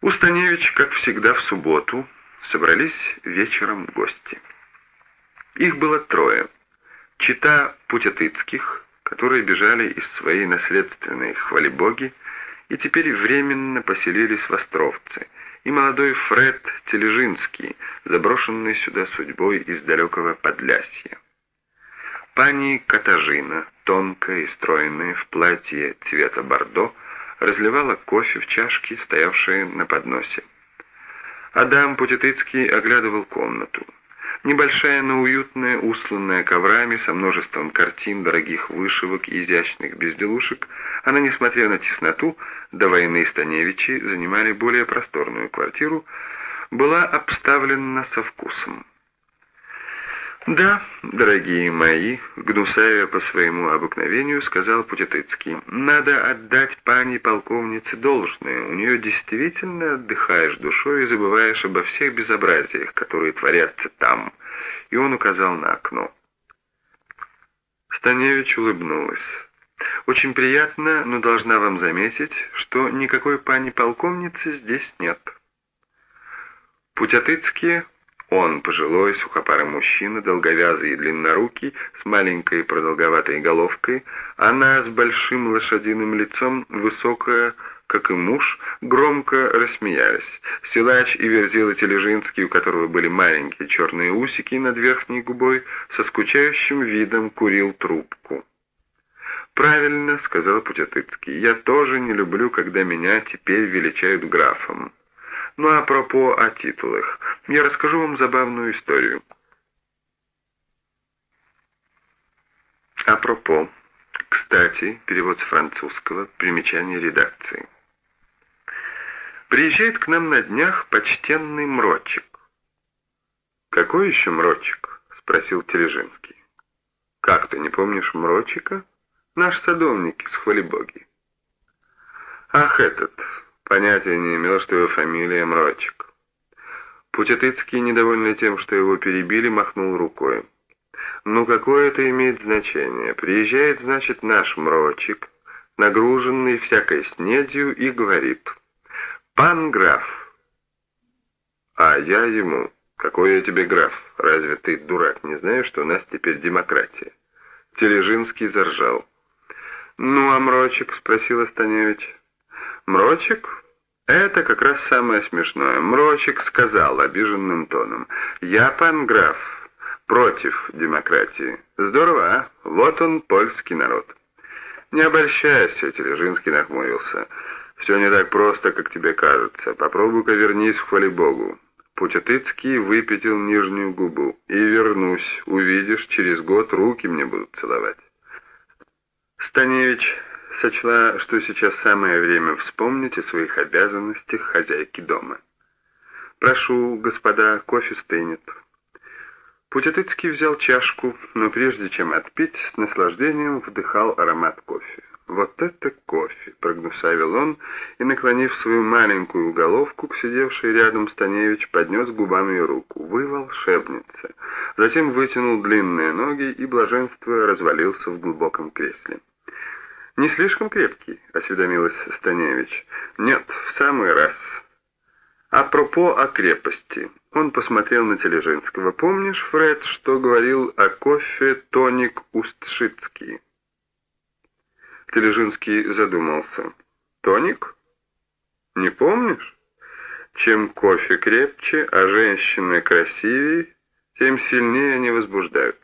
У Станевич, как всегда в субботу, собрались вечером гости. Их было трое. Чета Путятыцких, которые бежали из своей наследственной Хвалебоги и теперь временно поселились в Островце, и молодой Фред Тележинский, заброшенный сюда судьбой из далекого Подлясья. Пани Катажина, тонкая и стройная, в платье цвета бордо, разливала кофе в чашки, стоявшие на подносе. Адам Путятыцкий оглядывал комнату. Небольшая, но уютная, устланная коврами, со множеством картин, дорогих вышивок и изящных безделушек, она, несмотря на тесноту, до войны Станевичи занимали более просторную квартиру, была обставлена со вкусом. «Да, дорогие мои», — гнусавя по своему обыкновению, сказал Путятыцкий, «надо отдать пани полковнице должное. У нее действительно отдыхаешь душой и забываешь обо всех безобразиях, которые творятся там». И он указал на окно. Станевич улыбнулась. «Очень приятно, но должна вам заметить, что никакой пани полковницы здесь нет». Путятыцкий... Он, пожилой, сухопарый мужчина, долговязый и длиннорукий, с маленькой продолговатой головкой, она с большим лошадиным лицом, высокая, как и муж, громко рассмеялись. Силач и Верзила Тележинский, у которого были маленькие черные усики над верхней губой, со скучающим видом курил трубку. «Правильно», — сказал Путятыцкий, — «я тоже не люблю, когда меня теперь величают графом. Ну, а пропо о титулах. Я расскажу вам забавную историю. Апропо. Кстати, перевод с французского, примечание редакции. Приезжает к нам на днях почтенный Мрочек. «Какой еще Мрочек?» — спросил Тележинский. «Как ты не помнишь Мрочека? Наш садовник из Хвалебоги». «Ах, этот...» Понятия не имел, что его фамилия Мрочек. Путятыцкий, недовольный тем, что его перебили, махнул рукой. «Ну, какое это имеет значение? Приезжает, значит, наш Мрочек, нагруженный всякой снедью, и говорит: «Пан граф». А я ему: «Какой я тебе граф? Разве ты, дурак, не знаешь, что у нас теперь демократия?» Тележинский заржал. «Ну, а Мрочек?» — спросил Станевич. «Мрочек? Это как раз самое смешное. Мрочек сказал обиженным тоном: «Я, пан граф, против демократии». Здорово, а? Вот он, польский народ. «Не обольщайся», — Тележинский нахмурился. «Все не так просто, как тебе кажется. Попробуй-ка вернись в Хвалебогу». Путятыцкий выпятил нижнюю губу. «И вернусь. Увидишь, через год руки мне будут целовать». Станевич сочла, что сейчас самое время вспомнить о своих обязанностях хозяйки дома. «Прошу, господа, кофе стынет». Путятыцкий взял чашку, но прежде чем отпить, с наслаждением вдыхал аромат кофе. «Вот это кофе!» — прогнусавил он, и, наклонив свою маленькую головку к сидевшей рядом Станевич, поднес к губам ее руку. «Вы волшебница!» Затем вытянул длинные ноги и, блаженствуя, развалился в глубоком кресле. «Не слишком крепкий?» — осведомилась Станевич. «Нет, в самый раз». «Апропо о крепости». Он посмотрел на Тележинского. «Помнишь, Фред, что говорил о кофе тоник Устшицкий?» Тележинский задумался. «Тоник? Не помнишь? Чем кофе крепче, а женщины красивее, тем сильнее они возбуждают».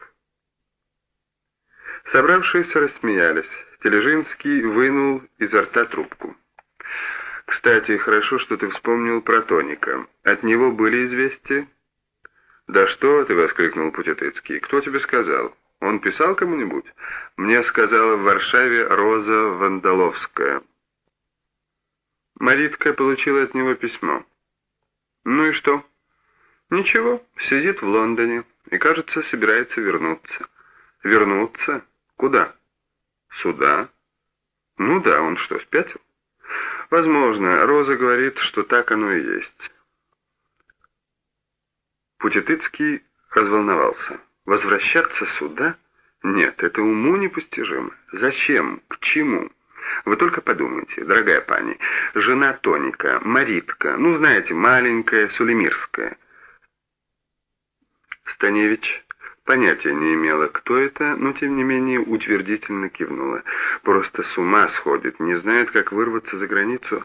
Собравшиеся рассмеялись. Тележинский вынул изо рта трубку. «Кстати, хорошо, что ты вспомнил про тоника. От него были известия?» «Да что ты!» — воскликнул Путятыцкий. «Кто тебе сказал? Он писал кому-нибудь?» «Мне сказала в Варшаве Роза Вандаловская». Маритка получила от него письмо. «Ну и что?» «Ничего, сидит в Лондоне и, кажется, собирается вернуться». «Вернуться? Куда?» «Сюда». «Ну да, он что, спятил?» «Возможно. Роза говорит, что так оно и есть». Путятыцкий разволновался. «Возвращаться сюда? Нет, это уму непостижимо. Зачем? К чему? Вы только подумайте, дорогая пани, жена Тоника, Маритка, ну, знаете, маленькая, сулемирская». Станевич понятия не имела, кто это, но тем не менее утвердительно кивнула. Просто с ума сходит, не знает, как вырваться за границу,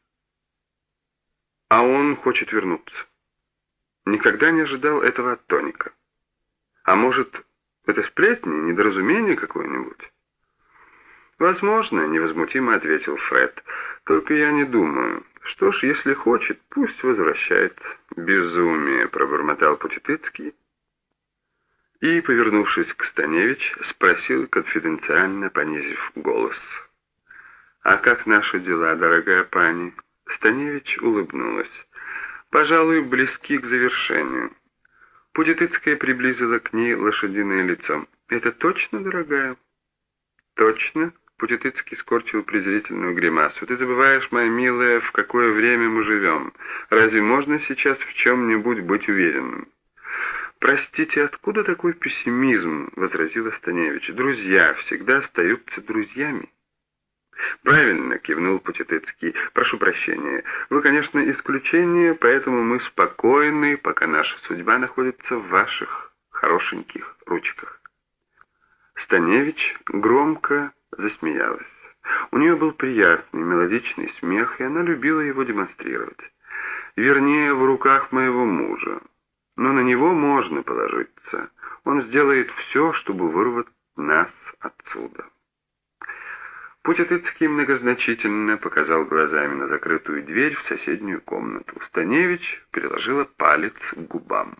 а он хочет вернуться. Никогда не ожидал этого от Тоника. А может, это сплетни, недоразумение какое-нибудь? «Возможно», — невозмутимо ответил Фред. «Только я не думаю. Что ж, если хочет, пусть возвращается». «Безумие», — пробормотал Путетыцкий. И, повернувшись к Станевич, спросил конфиденциально, понизив голос: «А как наши дела, дорогая пани?» Станевич улыбнулась. «Пожалуй, близки к завершению». Путетыцкая приблизила к ней лошадиное лицо. «Это точно, дорогая?» «Точно?» — Путетыцкий скорчил презрительную гримасу. «Ты забываешь, моя милая, в какое время мы живем. Разве можно сейчас в чем-нибудь быть уверенным?» «Простите, откуда такой пессимизм?» — возразила Станевич. «Друзья всегда остаются друзьями». «Правильно», — кивнул Путетыцкий. «Прошу прощения. Вы, конечно, исключение, поэтому мы спокойны, пока наша судьба находится в ваших хорошеньких ручках». Станевич громко засмеялась. У нее был приятный, мелодичный смех, и она любила его демонстрировать. «Вернее, в руках моего мужа. Но на него можно положиться. Он сделает все, чтобы вырвать нас отсюда». Путетыцкий многозначительно показал глазами на закрытую дверь в соседнюю комнату. Станевич приложила палец к губам.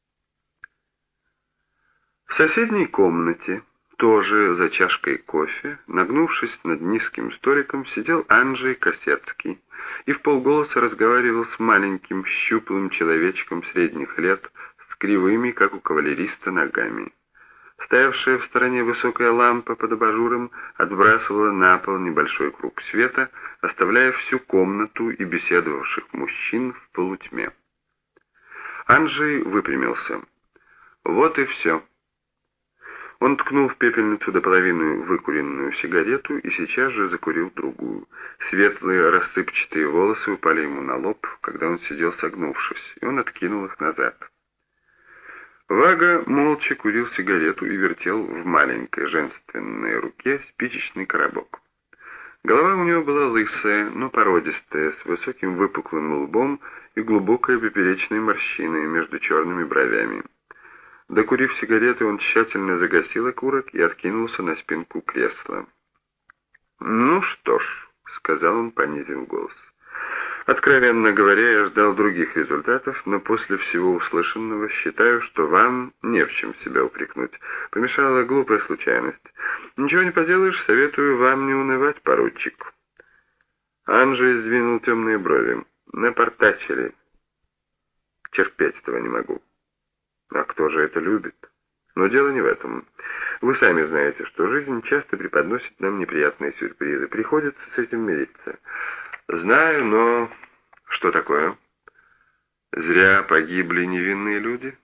В соседней комнате, тоже за чашкой кофе, нагнувшись над низким столиком, сидел Анджей Косецкий и вполголоса разговаривал с маленьким щуплым человечком средних лет с кривыми, как у кавалериста, ногами. Стоявшая в стороне высокая лампа под абажуром отбрасывала на пол небольшой круг света, оставляя всю комнату и беседовавших мужчин в полутьме. Анджей выпрямился. «Вот и все». Он ткнул в пепельницу до половины выкуренную сигарету и сейчас же закурил другую. Светлые рассыпчатые волосы упали ему на лоб, когда он сидел согнувшись, и он откинул их назад. Вага молча курил сигарету и вертел в маленькой женственной руке спичечный коробок. Голова у него была лысая, но породистая, с высоким выпуклым лбом и глубокой поперечной морщиной между черными бровями. Докурив сигареты, он тщательно загасил окурок и откинулся на спинку кресла. «Ну что ж», — сказал он, понизив голос. «Откровенно говоря, я ждал других результатов, но после всего услышанного считаю, что вам не в чем себя упрекнуть. Помешала глупая случайность. Ничего не поделаешь, советую вам не унывать, поручик». Анджей сдвинул темные брови. «Напортачили. Терпеть этого не могу». «А кто же это любит?» «Но дело не в этом. Вы сами знаете, что жизнь часто преподносит нам неприятные сюрпризы. Приходится с этим мириться». «Знаю, но что такое? Зря погибли невинные люди?»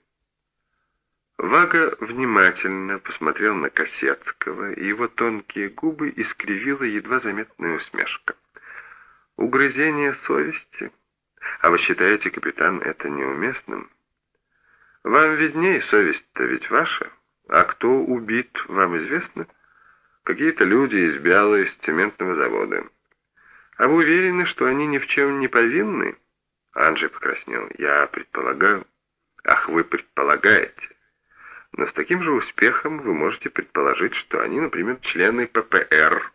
Вага внимательно посмотрел на Косецкого, и его тонкие губы искривила едва заметная усмешка. «Угрызение совести? А вы считаете, капитан, это неуместным? Вам виднее, совесть-то ведь ваша. А кто убит, вам известно? Какие-то люди из Бяла, из цементного завода. А вы уверены, что они ни в чем не повинны?» Анджей покраснел. «Я предполагаю». «Ах, вы предполагаете. Но с таким же успехом вы можете предположить, что они, например, члены ППР».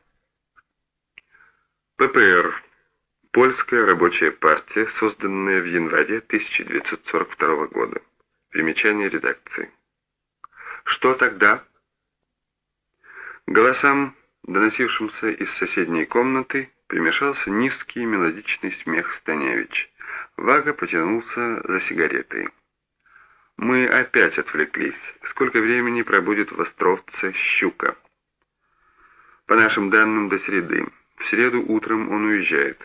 ППР. Польская рабочая партия, созданная в январе 1942 года. Примечание редакции. «Что тогда?» Голосам, доносившимся из соседней комнаты, примешался низкий мелодичный смех Станевич. Вага потянулся за сигаретой. «Мы опять отвлеклись. Сколько времени пробудет в островце Щука?» «По нашим данным, до среды. В среду утром он уезжает.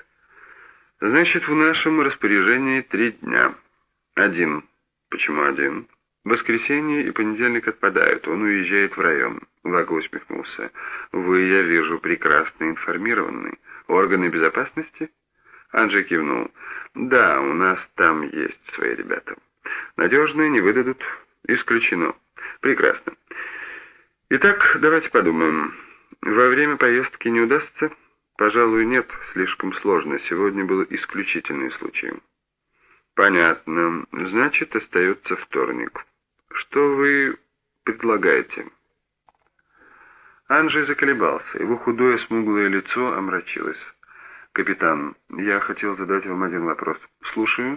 Значит, в нашем распоряжении 3 дня. 1. Почему 1? Воскресенье и понедельник отпадают, он уезжает в район. Вага усмехнулся. Вы, я вижу, прекрасно информированы. Органы безопасности? Анджей кивнул. Да, у нас там есть свои ребята. Надежные, не выдадут. Исключено. Прекрасно. Итак, давайте подумаем. Во время поездки не удастся? Пожалуй, нет, слишком сложно. Сегодня был исключительный случай. Понятно. Значит, остается вторник. Что вы предлагаете? Анджей заколебался. Его худое смуглое лицо омрачилось. «Капитан, я хотел задать вам один вопрос. Слушаю».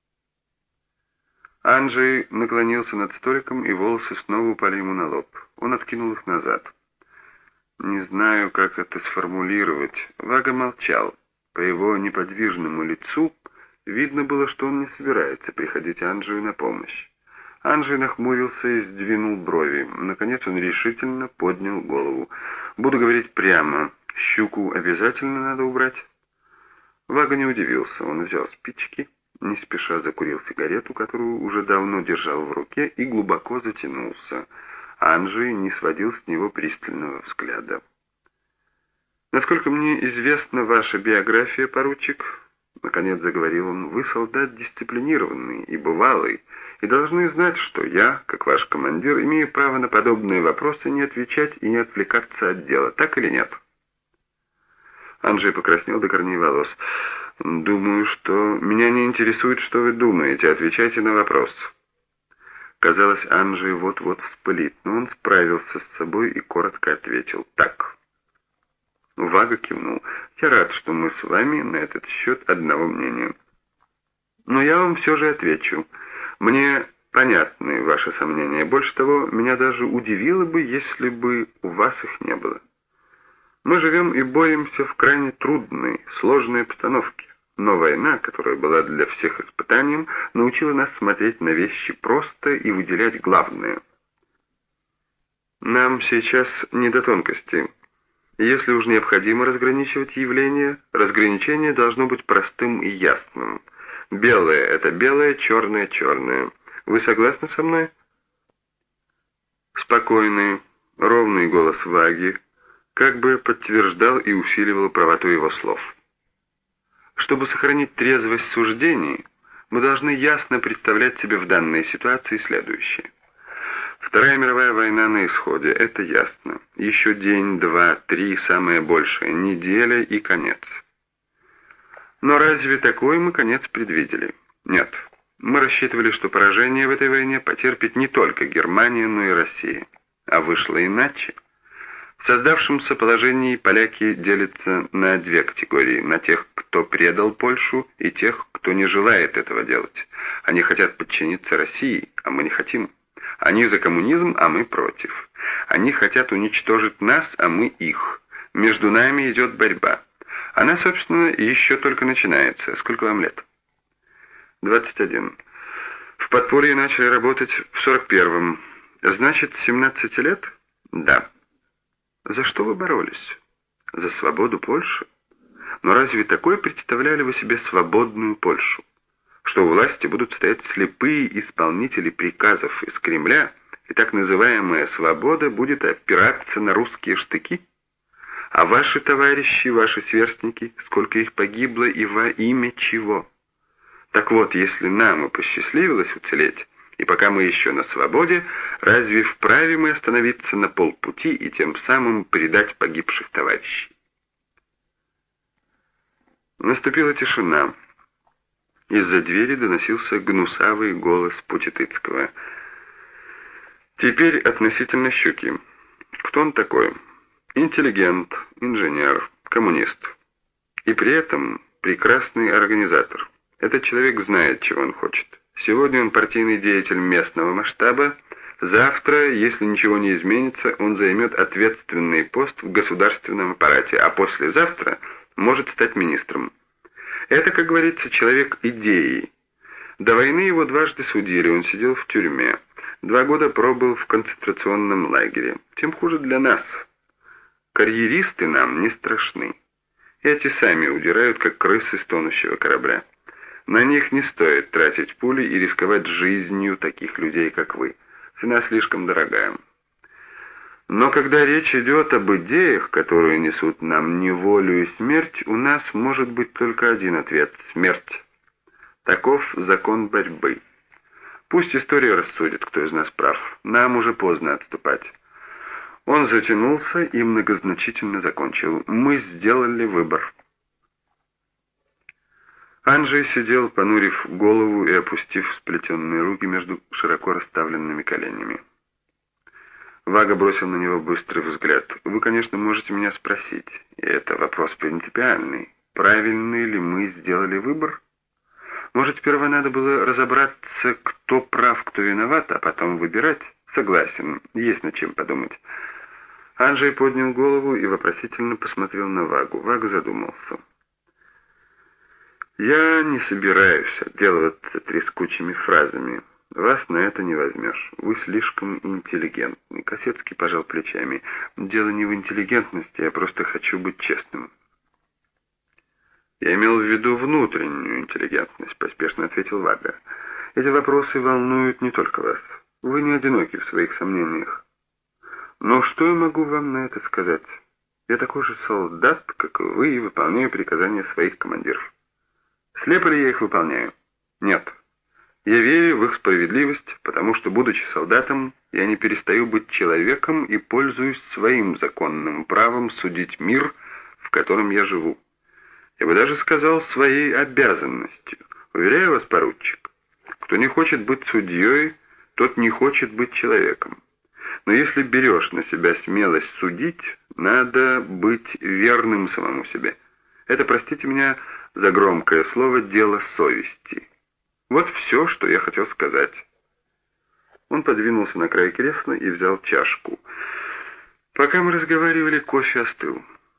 Анджей наклонился над столиком, и волосы снова упали ему на лоб. Он откинул их назад. «Не знаю, как это сформулировать». Вага молчал. По его неподвижному лицу видно было, что он не собирается приходить Анджею на помощь. Анджей нахмурился и сдвинул брови. Наконец он решительно поднял голову. «Буду говорить прямо. Щуку обязательно надо убрать?» Вага не удивился. Он взял спички, не спеша закурил сигарету, которую уже давно держал в руке, и глубоко затянулся. Анджей не сводил с него пристального взгляда. «Насколько мне известна ваша биография, поручик?» Наконец заговорил он. «Вы солдат дисциплинированный и бывалый, и должны знать, что я, как ваш командир, имею право на подобные вопросы не отвечать и не отвлекаться от дела. Так или нет?» Анджей покраснел до корней волос. «Думаю, что меня не интересует, что вы думаете. Отвечайте на вопрос». Казалось, Анджей вот-вот вспылит, но он справился с собой и коротко ответил: «Так». Вага кивнул. «Я рад, что мы с вами на этот счет одного мнения. Но я вам все же отвечу. Мне понятны ваши сомнения. Больше того, меня даже удивило бы, если бы у вас их не было. Мы живем и боремся в крайне трудной, сложной обстановке. Но война, которая была для всех испытанием, научила нас смотреть на вещи просто и выделять главное. Нам сейчас не до тонкостей. Если уж необходимо разграничивать явления, разграничение должно быть простым и ясным. Белое — это белое, черное — черное. Вы согласны со мной?» Спокойный, ровный голос Ваги как бы подтверждал и усиливал правоту его слов. «Чтобы сохранить трезвость суждений, мы должны ясно представлять себе в данной ситуации следующее. Вторая мировая война на исходе, это ясно. Еще день, два, три, самое большее, неделя и конец. Но разве такой мы конец предвидели? Нет. Мы рассчитывали, что поражение в этой войне потерпит не только Германия, но и Россия. А вышло иначе. В создавшемся положении поляки делятся на две категории: на тех, кто предал Польшу, и тех, кто не желает этого делать. Они хотят подчиниться России, а мы не хотим. Они за коммунизм, а мы против. Они хотят уничтожить нас, а мы их. Между нами идет борьба. Она, собственно, еще только начинается. Сколько вам лет? 21. В подполье начали работать в 41-м. Значит, 17 лет? Да. За что вы боролись? За свободу Польши? Но разве такое представляли вы себе свободную Польшу? Что у власти будут стоять слепые исполнители приказов из Кремля, и так называемая свобода будет опираться на русские штыки? А ваши товарищи, ваши сверстники, сколько их погибло и во имя чего? Так вот, если нам и посчастливилось уцелеть, и пока мы еще на свободе, разве вправе мы остановиться на полпути и тем самым предать погибших товарищей? Наступила тишина. Из-за двери доносился гнусавый голос Путитыцкого. «Теперь относительно Щуки. Кто он такой? Интеллигент, инженер, коммунист. И при этом прекрасный организатор. Этот человек знает, чего он хочет. Сегодня он партийный деятель местного масштаба. Завтра, если ничего не изменится, он займет ответственный пост в государственном аппарате, а послезавтра может стать министром. Это, как говорится, человек идеи. До войны его дважды судили, он сидел в тюрьме. 2 года пробыл в концентрационном лагере. Тем хуже для нас. Карьеристы нам не страшны. Эти сами удирают, как крысы с тонущего корабля. На них не стоит тратить пули и рисковать жизнью таких людей, как вы. Цена слишком дорогая. Но когда речь идет об идеях, которые несут нам неволю и смерть, у нас может быть только один ответ — смерть. Таков закон борьбы. Пусть история рассудит, кто из нас прав. Нам уже поздно отступать. Он затянулся и многозначительно закончил. Мы сделали выбор. Анджей сидел, понурив голову и опустив сплетенные руки между широко расставленными коленями. Вага бросил на него быстрый взгляд. «Вы, конечно, можете меня спросить, и это вопрос принципиальный, правильный ли мы сделали выбор? Может, сперва надо было разобраться, кто прав, кто виноват, а потом выбирать? Согласен, есть над чем подумать». Анджей поднял голову и вопросительно посмотрел на Вагу. Вага задумался. «Я не собираюсь отделываться трескучими фразами. Вас на это не возьмешь. Вы слишком интеллигентны». Косецкий пожал плечами. «Дело не в интеллигентности, я просто хочу быть честным». «Я имел в виду внутреннюю интеллигентность», — поспешно ответил Вага. «Эти вопросы волнуют не только вас. Вы не одиноки в своих сомнениях. Но что я могу вам на это сказать? Я такой же солдат, как и вы, и выполняю приказания своих командиров. Слепо ли я их выполняю? Нет. Я верю в их справедливость, потому что, будучи солдатом, я не перестаю быть человеком и пользуюсь своим законным правом судить мир, в котором я живу. Я бы даже сказал, своей обязанностью. Уверяю вас, поручик, кто не хочет быть судьей, тот не хочет быть человеком. Но если берешь на себя смелость судить, надо быть верным самому себе. Это, простите меня за громкое слово, дело совести. Вот все, что я хотел сказать». Он подвинулся на край кресла и взял чашку. Пока мы разговаривали, кофе остыл.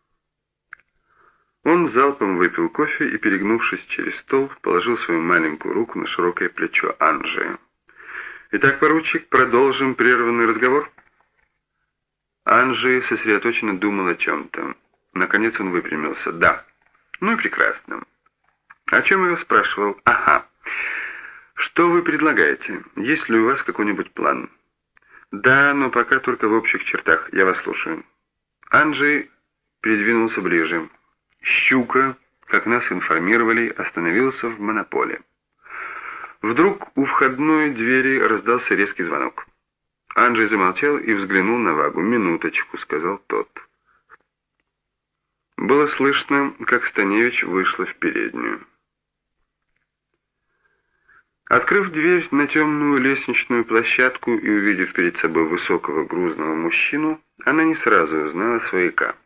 Он залпом выпил кофе и, перегнувшись через стол, положил свою маленькую руку на широкое плечо Анджея. «Итак, поручик, продолжим прерванный разговор?» Анджей сосредоточенно думал о чем-то. Наконец он выпрямился. «Да». «Ну и прекрасно. О чем я спрашивал? Ага. Что вы предлагаете? Есть ли у вас какой-нибудь план?» «Да, но пока только в общих чертах. Я вас слушаю». Анджей придвинулся ближе. «Щука, как нас информировали, остановился в монополе». Вдруг у входной двери раздался резкий звонок. Анджей замолчал и взглянул на Вагу. «Минуточку», — сказал тот. Было слышно, как Станевич вышла в переднюю. Открыв дверь на темную лестничную площадку и увидев перед собой высокого грузного мужчину, она не сразу узнала свояка.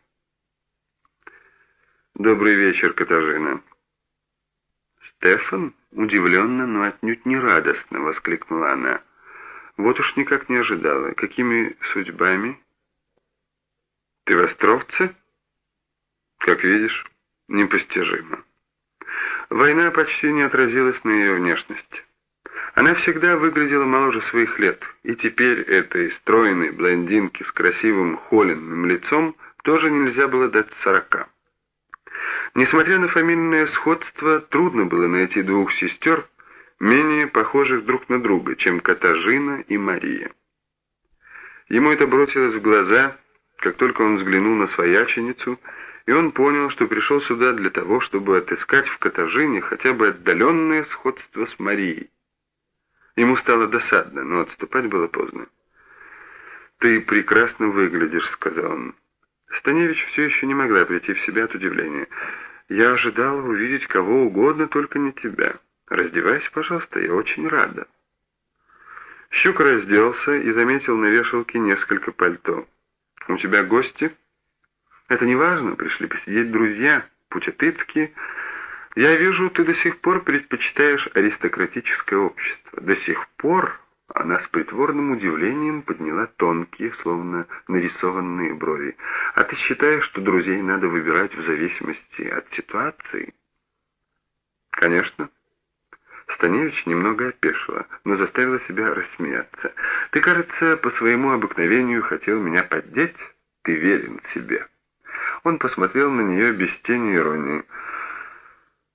«Добрый вечер, Катажина». «Стефан?» — удивленно, но отнюдь не радостно воскликнула она. «Вот уж никак не ожидала. Какими судьбами?» «Ты в Островце?» «Как видишь, непостижимо». Война почти не отразилась на ее внешности. Она всегда выглядела моложе своих лет, и теперь этой стройной блондинке с красивым холеным лицом тоже нельзя было дать 40. Несмотря на фамильное сходство, трудно было найти двух сестер, менее похожих друг на друга, чем Катажина и Мария. Ему это бросилось в глаза, как только он взглянул на свояченицу, и он понял, что пришел сюда для того, чтобы отыскать в Катажине хотя бы отдаленное сходство с Марией. Ему стало досадно, но отступать было поздно. «Ты прекрасно выглядишь», — сказал он. Станевич все еще не могла прийти в себя от удивления. «Я ожидала увидеть кого угодно, только не тебя. Раздевайся, пожалуйста, я очень рада». Щука разделся и заметил на вешалке несколько пальто. «У тебя гости?» «Это не важно, пришли посидеть друзья, путятыцкие. Я вижу, ты до сих пор предпочитаешь аристократическое общество». «До сих пор?» — она с притворным удивлением подняла тонкие, словно нарисованные брови. «А ты считаешь, что друзей надо выбирать в зависимости от ситуации?» «Конечно». Станевич немного опешила, но заставила себя рассмеяться. «Ты, кажется, по своему обыкновению хотел меня поддеть? Ты верен себе». Он посмотрел на нее без тени иронии.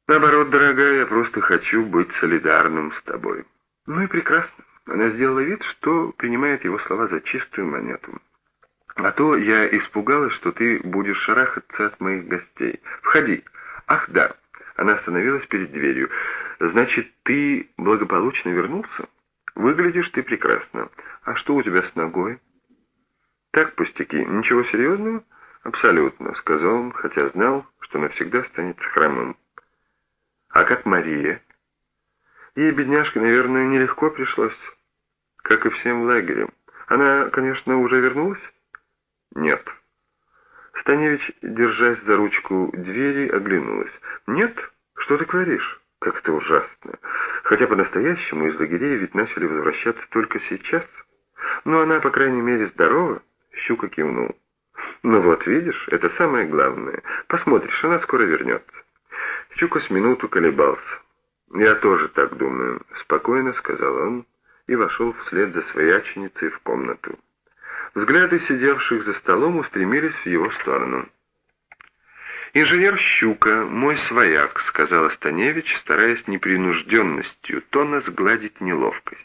Наоборот, дорогая, я просто хочу быть солидарным с тобой. Ну и прекрасно. Она сделала вид, что принимает его слова за чистую монету. А то я испугалась, что ты будешь шарахаться от моих гостей. Входи. Ах, да. Она остановилась перед дверью. Значит, ты благополучно вернулся? Выглядишь ты прекрасно. А что у тебя с ногой? Так, пустяки. Ничего серьезного? Абсолютно, сказал он, хотя знал, что навсегда останется хромым. А как Мария? Ей, бедняжке, наверное, нелегко пришлось, как и всем в лагере. Она, конечно, уже вернулась? Нет. Станевич, держась за ручку двери, оглянулась. Нет? Что ты говоришь? Как это ужасно. Хотя по-настоящему из лагерей ведь начали возвращаться только сейчас. Но она, по крайней мере, здорова. Щука кивнул. Ну вот, видишь, это самое главное. Посмотришь, она скоро вернется. Щука с минуту колебался. «Я тоже так думаю», — спокойно сказал он и вошел вслед за свояченицей в комнату. Взгляды сидевших за столом устремились в его сторону. «Инженер Щука, мой свояк», — сказал Станевич, стараясь непринужденностью тона сгладить неловкость.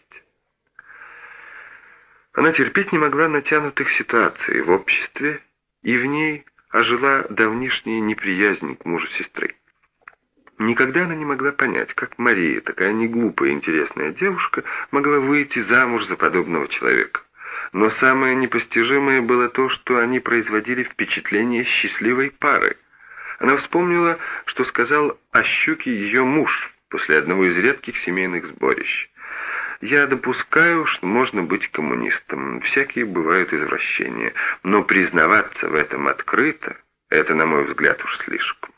Она терпеть не могла натянутых ситуаций в обществе, и в ней ожила давнишняя неприязнь к мужу сестры. Никогда она не могла понять, как Мария, такая неглупая и интересная девушка, могла выйти замуж за подобного человека. Но самое непостижимое было то, что они производили впечатление счастливой пары. Она вспомнила, что сказал о Щуке ее муж после одного из редких семейных сборищ. «Я допускаю, что можно быть коммунистом, всякие бывают извращения, но признаваться в этом открыто — это, на мой взгляд, уж слишком».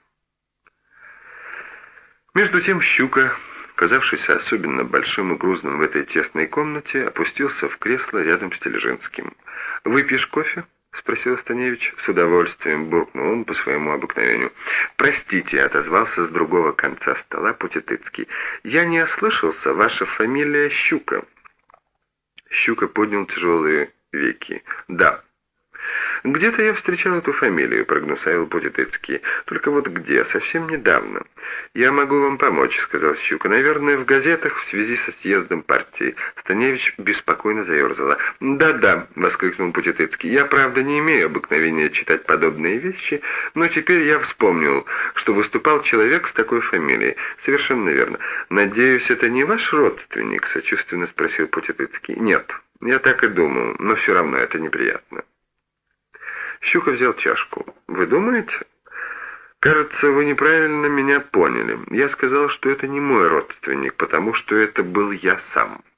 Между тем Щука, казавшийся особенно большим и грузным в этой тесной комнате, опустился в кресло рядом с Тележинским. «Выпьешь кофе?» — спросил Станевич. «С удовольствием», — буркнул он по своему обыкновению. «Простите», — отозвался с другого конца стола Путятыцкий. «Я не ослышался, ваша фамилия Щука». Щука поднял тяжелые веки. «Да». «Где-то я встречал эту фамилию», — прогнусавил Путятыцкий. «Только вот где? Совсем недавно». «Я могу вам помочь», — сказал Щука. «Наверное, в газетах в связи со съездом партии». Станевич беспокойно заерзала. «Да-да», — воскликнул Путятыцкий. «Я, правда, не имею обыкновения читать подобные вещи, но теперь я вспомнил, что выступал человек с такой фамилией». «Совершенно верно. Надеюсь, это не ваш родственник?» — сочувственно спросил Путятыцкий. «Нет, я так и думал, но все равно это неприятно». Щука взял чашку. «Вы думаете? Кажется, вы неправильно меня поняли. Я сказал, что это не мой родственник, потому что это был я сам».